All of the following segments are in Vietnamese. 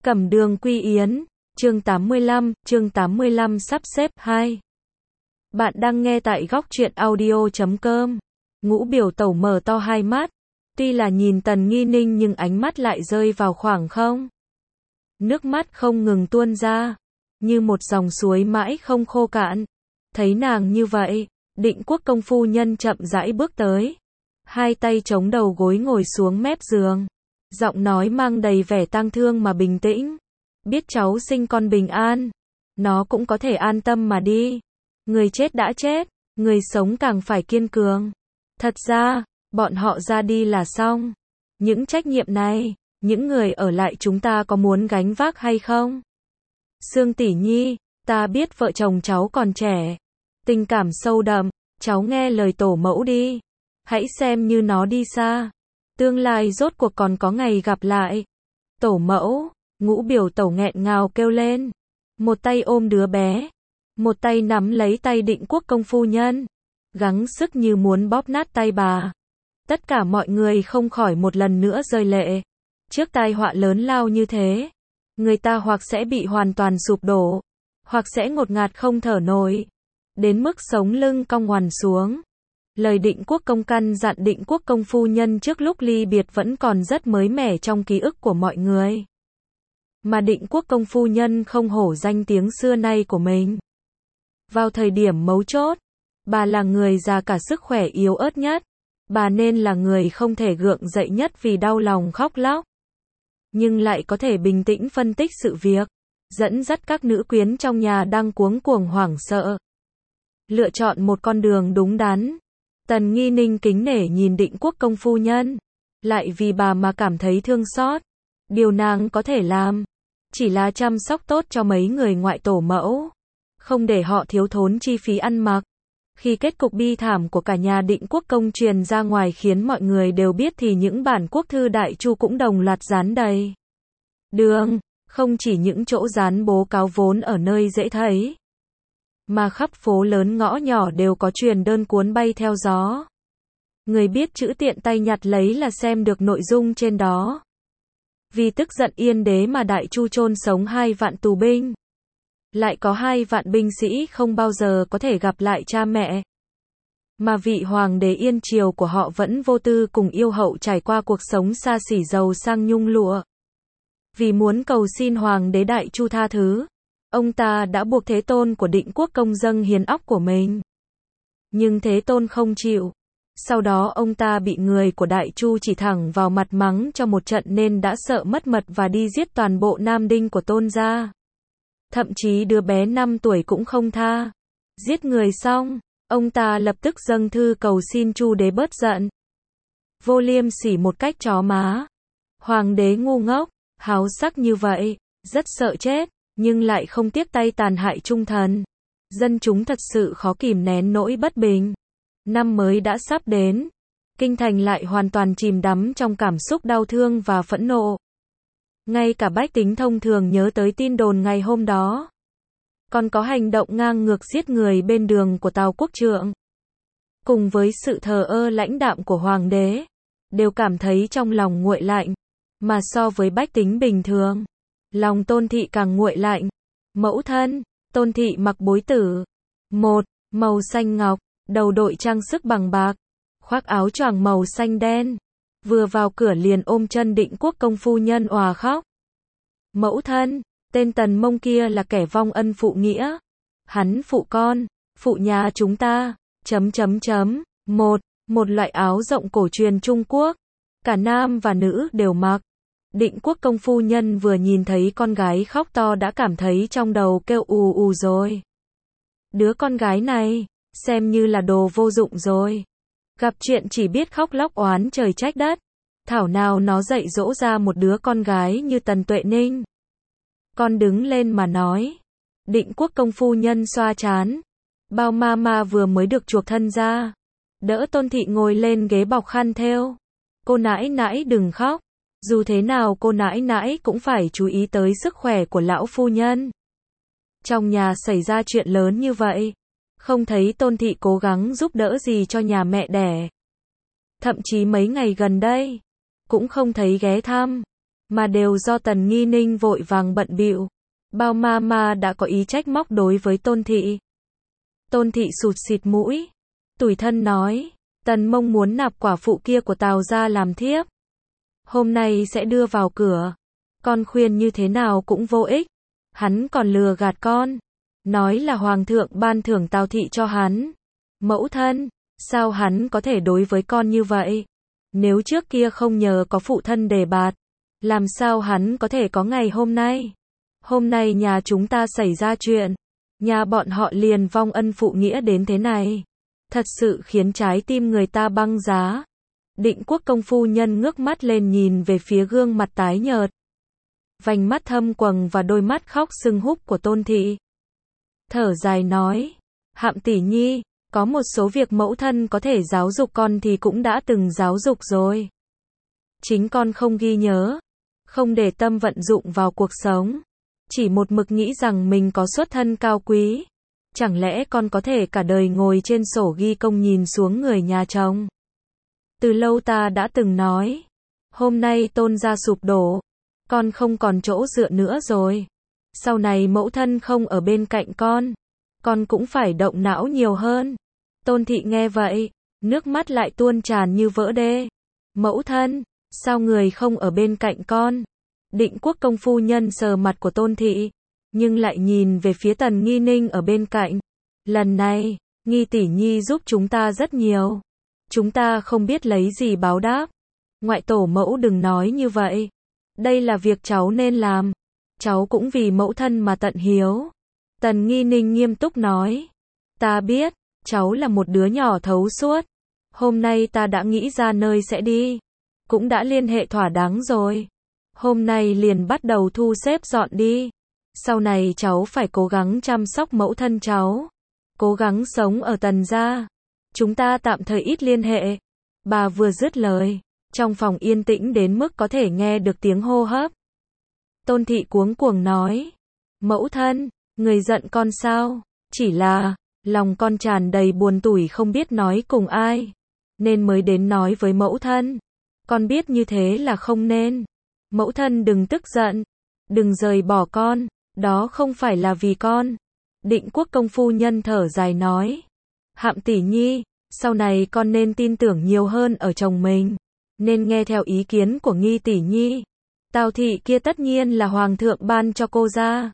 Cẩm Đường Quy Yến, chương 85 sắp xếp 2. Bạn đang nghe tại góc truyện audio.com. Ngũ Biểu Tẩu mở to hai mắt, tuy là nhìn Tần Nghi Ninh nhưng ánh mắt lại rơi vào khoảng không. Nước mắt không ngừng tuôn ra, như một dòng suối mãi không khô cạn. Thấy nàng như vậy, Định Quốc công phu nhân chậm rãi bước tới, hai tay chống đầu gối ngồi xuống mép giường, giọng nói mang đầy vẻ tang thương mà bình tĩnh. Biết cháu sinh con bình an, nó cũng có thể an tâm mà đi. Người chết đã chết, người sống càng phải kiên cường. Thật ra, bọn họ ra đi là xong. Những trách nhiệm này, những người ở lại chúng ta có muốn gánh vác hay không? Sương tỷ nhi, ta biết vợ chồng cháu còn trẻ, tình cảm sâu đậm, cháu nghe lời tổ mẫu đi. Hãy xem như nó đi xa. Tương lai rốt cuộc còn có ngày gặp lại. Tổ mẫu, Ngũ Biểu Tẩu nghẹn ngào kêu lên. Một tay ôm đứa bé, một tay nắm lấy tay Định Quốc công phu nhân, gắng sức như muốn bóp nát tay bà. Tất cả mọi người không khỏi một lần nữa rơi lệ. Trước tai họa lớn lao như thế, người ta hoặc sẽ bị hoàn toàn sụp đổ, hoặc sẽ ngột ngạt không thở nổi, đến mức sống lưng cong ngoằn xuống. Lời Định Quốc công căn dặn Định Quốc công phu nhân trước lúc ly biệt vẫn còn rất mới mẻ trong ký ức của mọi người. Mà Định Quốc công phu nhân không hổ danh tiếng xưa nay của mình. Vào thời điểm mấu chốt, bà là người già cả sức khỏe yếu ớt nhất, bà nên là người không thể gượng dậy nhất vì đau lòng khóc lóc, nhưng lại có thể bình tĩnh phân tích sự việc, dẫn dắt các nữ quyến trong nhà đang cuống cuồng hoảng sợ, lựa chọn một con đường đúng đắn. Tần Nghi Ninh kính nể nhìn Định Quốc công phu nhân, lại vì bà mà cảm thấy thương xót. Điều nàng có thể làm chỉ là chăm sóc tốt cho mấy người ngoại tổ mẫu, không để họ thiếu thốn chi phí ăn mặc. Khi kết cục bi thảm của cả nhà Định Quốc công truyền ra ngoài khiến mọi người đều biết thì những bản quốc thư đại chu cũng đồng loạt dán đầy đường, không chỉ những chỗ dán bố cáo vốn ở nơi dễ thấy, mà khắp phố lớn ngõ nhỏ đều có truyền đơn cuốn bay theo gió. Người biết chữ tiện tay nhặt lấy là xem được nội dung trên đó. Vì tức giận Yên đế mà Đại Chu chôn sống 2 vạn tù binh. Lại có 2 vạn binh sĩ không bao giờ có thể gặp lại cha mẹ. Mà vị hoàng đế Yên triều của họ vẫn vô tư cùng yêu hậu trải qua cuộc sống xa xỉ giàu sang nhung lụa. Vì muốn cầu xin hoàng đế Đại Chu tha thứ, ông ta đã buộc Thế Tôn của Định Quốc công dâng hiến óc của mình. Nhưng Thế Tôn không chịu. Sau đó ông ta bị người của Đại Chu chỉ thẳng vào mặt mắng cho một trận nên đã sợ mất mật và đi giết toàn bộ nam đinh của Tôn gia. Thậm chí đứa bé 5 tuổi cũng không tha. Giết người xong, ông ta lập tức dâng thư cầu xin Chu đế bớt giận. Vô liêm sỉ một cách chó má. Hoàng đế ngu ngốc, háo sắc như vậy, rất sợ chết, nhưng lại không tiếc tay tàn hại trung thần. Dân chúng thật sự khó kìm nén nỗi bất bình. Năm mới đã sắp đến, kinh thành lại hoàn toàn chìm đắm trong cảm xúc đau thương và phẫn nộ. Ngay cả bách tính thông thường nhớ tới tin đồn ngày hôm đó. Còn có hành động ngang ngược giết người bên đường của Tào Quốc Trượng. Cùng với sự thờ ơ lãnh đạm của hoàng đế, đều cảm thấy trong lòng nguội lạnh. Mà so với bách tính bình thường, lòng Tôn thị càng nguội lạnh. Mẫu thân, Tôn thị mặc bối tử. Một, màu xanh ngọc. Đầu đội trang sức bằng bạc, khoác áo choàng màu xanh đen, vừa vào cửa liền ôm chân Định Quốc công phu nhân òa khóc. Mẫu thân, tên Tần Mông kia là kẻ vong ân phụ nghĩa. Hắn phụ con, phụ nhà chúng ta, Một loại áo rộng cổ truyền Trung Quốc, cả nam và nữ đều mặc. Định Quốc công phu nhân vừa nhìn thấy con gái khóc to đã cảm thấy trong đầu kêu ù ù rồi. Đứa con gái này xem như là đồ vô dụng rồi. Gặp chuyện chỉ biết khóc lóc oán trời trách đất. Thảo nào nó dạy dỗ ra một đứa con gái như Tần Tuệ Ninh. Con đứng lên mà nói. Định Quốc công phu nhân xoa trán. Bao ma vừa mới được chuộc thân ra. Đỡ Tôn thị ngồi lên ghế bọc khăn thêu. Cô nãi nãi đừng khóc. Dù thế nào cô nãi nãi cũng phải chú ý tới sức khỏe của lão phu nhân. Trong nhà xảy ra chuyện lớn như vậy. Không thấy Tôn thị cố gắng giúp đỡ gì cho nhà mẹ đẻ. Thậm chí mấy ngày gần đây, cũng không thấy ghé thăm. mà đều do Tần Nghi Ninh vội vàng bận bịu. Bao ma đã có ý trách móc đối với Tôn Thị. Tôn Thị sụt xịt mũi, tủi thân nói, Tần Mông muốn nạp quả phụ kia của Tào gia làm thiếp. Hôm nay sẽ đưa vào cửa. Con khuyên như thế nào cũng vô ích. Hắn còn lừa gạt con. Nói là Hoàng thượng ban thưởng Tào Thị cho hắn. Mẫu thân, sao hắn có thể đối với con như vậy? Nếu trước kia không nhờ có phụ thân đề bạt, làm sao hắn có thể có ngày hôm nay? Hôm nay nhà chúng ta xảy ra chuyện, nhà bọn họ liền vong ân phụ nghĩa đến thế này. Thật sự khiến trái tim người ta băng giá. Định Quốc công phu nhân ngước mắt lên nhìn về phía gương mặt tái nhợt, vành mắt thâm quầng và đôi mắt khóc sưng húp của Tôn Thị. Thở dài nói, Hạm tỷ nhi, có một số việc mẫu thân có thể giáo dục con thì cũng đã từng giáo dục rồi. Chính con không ghi nhớ, không để tâm vận dụng vào cuộc sống. Chỉ một mực nghĩ rằng mình có xuất thân cao quý. Chẳng lẽ con có thể cả đời ngồi trên sổ ghi công nhìn xuống người nhà chồng? Từ lâu ta đã từng nói, hôm nay Tôn gia sụp đổ, con không còn chỗ dựa nữa rồi. Sau này mẫu thân không ở bên cạnh con cũng phải động não nhiều hơn. Tôn Thị nghe vậy, nước mắt lại tuôn tràn như vỡ đê. Mẫu thân, sao người không ở bên cạnh con? Định Quốc công phu nhân sờ mặt của Tôn Thị, nhưng lại nhìn về phía Tần Nghi Ninh ở bên cạnh. Lần này, Nghi tỷ nhi giúp chúng ta rất nhiều. Chúng ta không biết lấy gì báo đáp. Ngoại tổ mẫu đừng nói như vậy. Đây là việc cháu nên làm. Cháu cũng vì mẫu thân mà tận hiếu. Tần Nghi Ninh nghiêm túc nói. Ta biết, cháu là một đứa nhỏ thấu suốt. Hôm nay ta đã nghĩ ra nơi sẽ đi. Cũng đã liên hệ thỏa đáng rồi. Hôm nay liền bắt đầu thu xếp dọn đi. Sau này cháu phải cố gắng chăm sóc mẫu thân cháu. Cố gắng sống ở Tần gia. Chúng ta tạm thời ít liên hệ. Bà vừa dứt lời, trong phòng yên tĩnh đến mức có thể nghe được tiếng hô hấp. Tôn Thị cuống cuồng nói. Mẫu thân, người giận con sao? Chỉ là, lòng con tràn đầy buồn tủi không biết nói cùng ai. Nên mới đến nói với mẫu thân. Con biết như thế là không nên. Mẫu thân đừng tức giận. Đừng rời bỏ con. Đó không phải là vì con. Định Quốc công phu nhân thở dài nói. Hạm tỷ nhi, sau này con nên tin tưởng nhiều hơn ở chồng mình. Nên nghe theo ý kiến của Nghi tỷ nhi. Tào Thị kia tất nhiên là Hoàng thượng ban cho cô ra.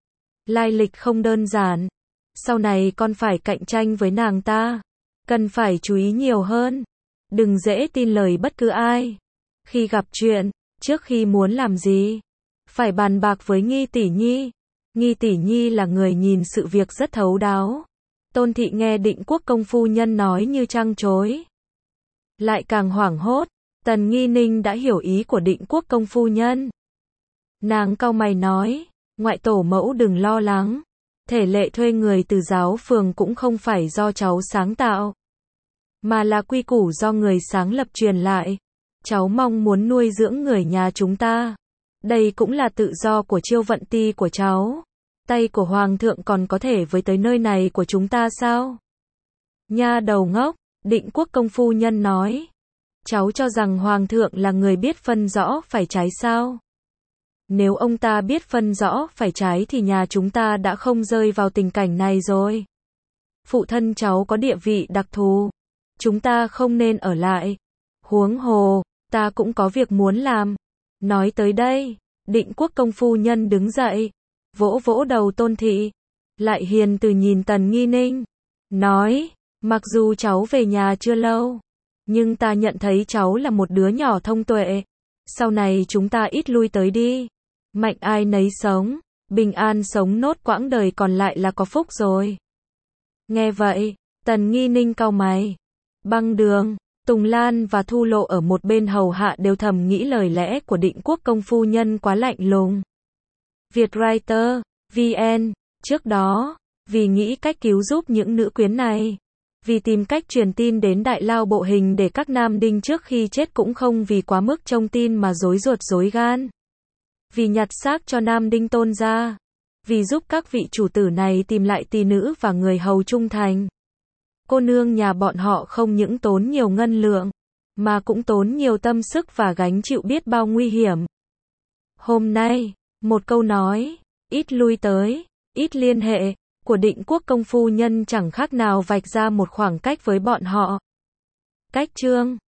Lai lịch không đơn giản. Sau này con phải cạnh tranh với nàng ta. Cần phải chú ý nhiều hơn. Đừng dễ tin lời bất cứ ai. Khi gặp chuyện, trước khi muốn làm gì, phải bàn bạc với Nghi tỷ nhi. Nghi tỷ nhi là người nhìn sự việc rất thấu đáo. Tôn Thị nghe Định Quốc công phu nhân nói như trăng trối, lại càng hoảng hốt. Tần Nghi Ninh đã hiểu ý của Định Quốc công phu nhân. Nàng cau mày nói, ngoại tổ mẫu đừng lo lắng. Thể lệ thuê người từ giáo phường cũng không phải do cháu sáng tạo, mà là quy củ do người sáng lập truyền lại. Cháu mong muốn nuôi dưỡng người nhà chúng ta. Đây cũng là tự do của Chiêu Vận Ti của cháu. Tay của Hoàng thượng còn có thể với tới nơi này của chúng ta sao? Nha đầu ngốc, Định Quốc công phu nhân nói. Cháu cho rằng Hoàng thượng là người biết phân rõ phải trái sao? Nếu ông ta biết phân rõ phải trái thì nhà chúng ta đã không rơi vào tình cảnh này rồi. Phụ thân cháu có địa vị đặc thù. Chúng ta không nên ở lại. Huống hồ, ta cũng có việc muốn làm. Nói tới đây, Định Quốc công phu nhân đứng dậy, vỗ vỗ đầu Tôn Thị, lại hiền từ nhìn Tần Nghi Ninh, nói, mặc dù cháu về nhà chưa lâu, nhưng ta nhận thấy cháu là một đứa nhỏ thông tuệ. Sau này chúng ta ít lui tới đi. Mạnh ai nấy sống, bình an sống nốt quãng đời còn lại là có phúc rồi. Nghe vậy, Tần Nghi Ninh cau mày. Băng Đường, Tùng Lan và Thu Lộ ở một bên hầu hạ đều thầm nghĩ lời lẽ của Định Quốc công phu nhân quá lạnh lùng. Vietwriter, VN, trước đó, vì nghĩ cách cứu giúp những nữ quyến này, vì tìm cách truyền tin đến Đại Lao Bộ Hình để các nam đinh trước khi chết cũng không vì quá mức trông tin mà rối ruột rối gan. Vì nhặt xác cho nam đinh Tôn gia, vì giúp các vị chủ tử này tìm lại tỷ nữ và người hầu trung thành. Cô nương nhà bọn họ không những tốn nhiều ngân lượng, mà cũng tốn nhiều tâm sức và gánh chịu biết bao nguy hiểm. Hôm nay, một câu nói, ít lui tới, ít liên hệ, của Định Quốc công phu nhân chẳng khác nào vạch ra một khoảng cách với bọn họ. Cách chương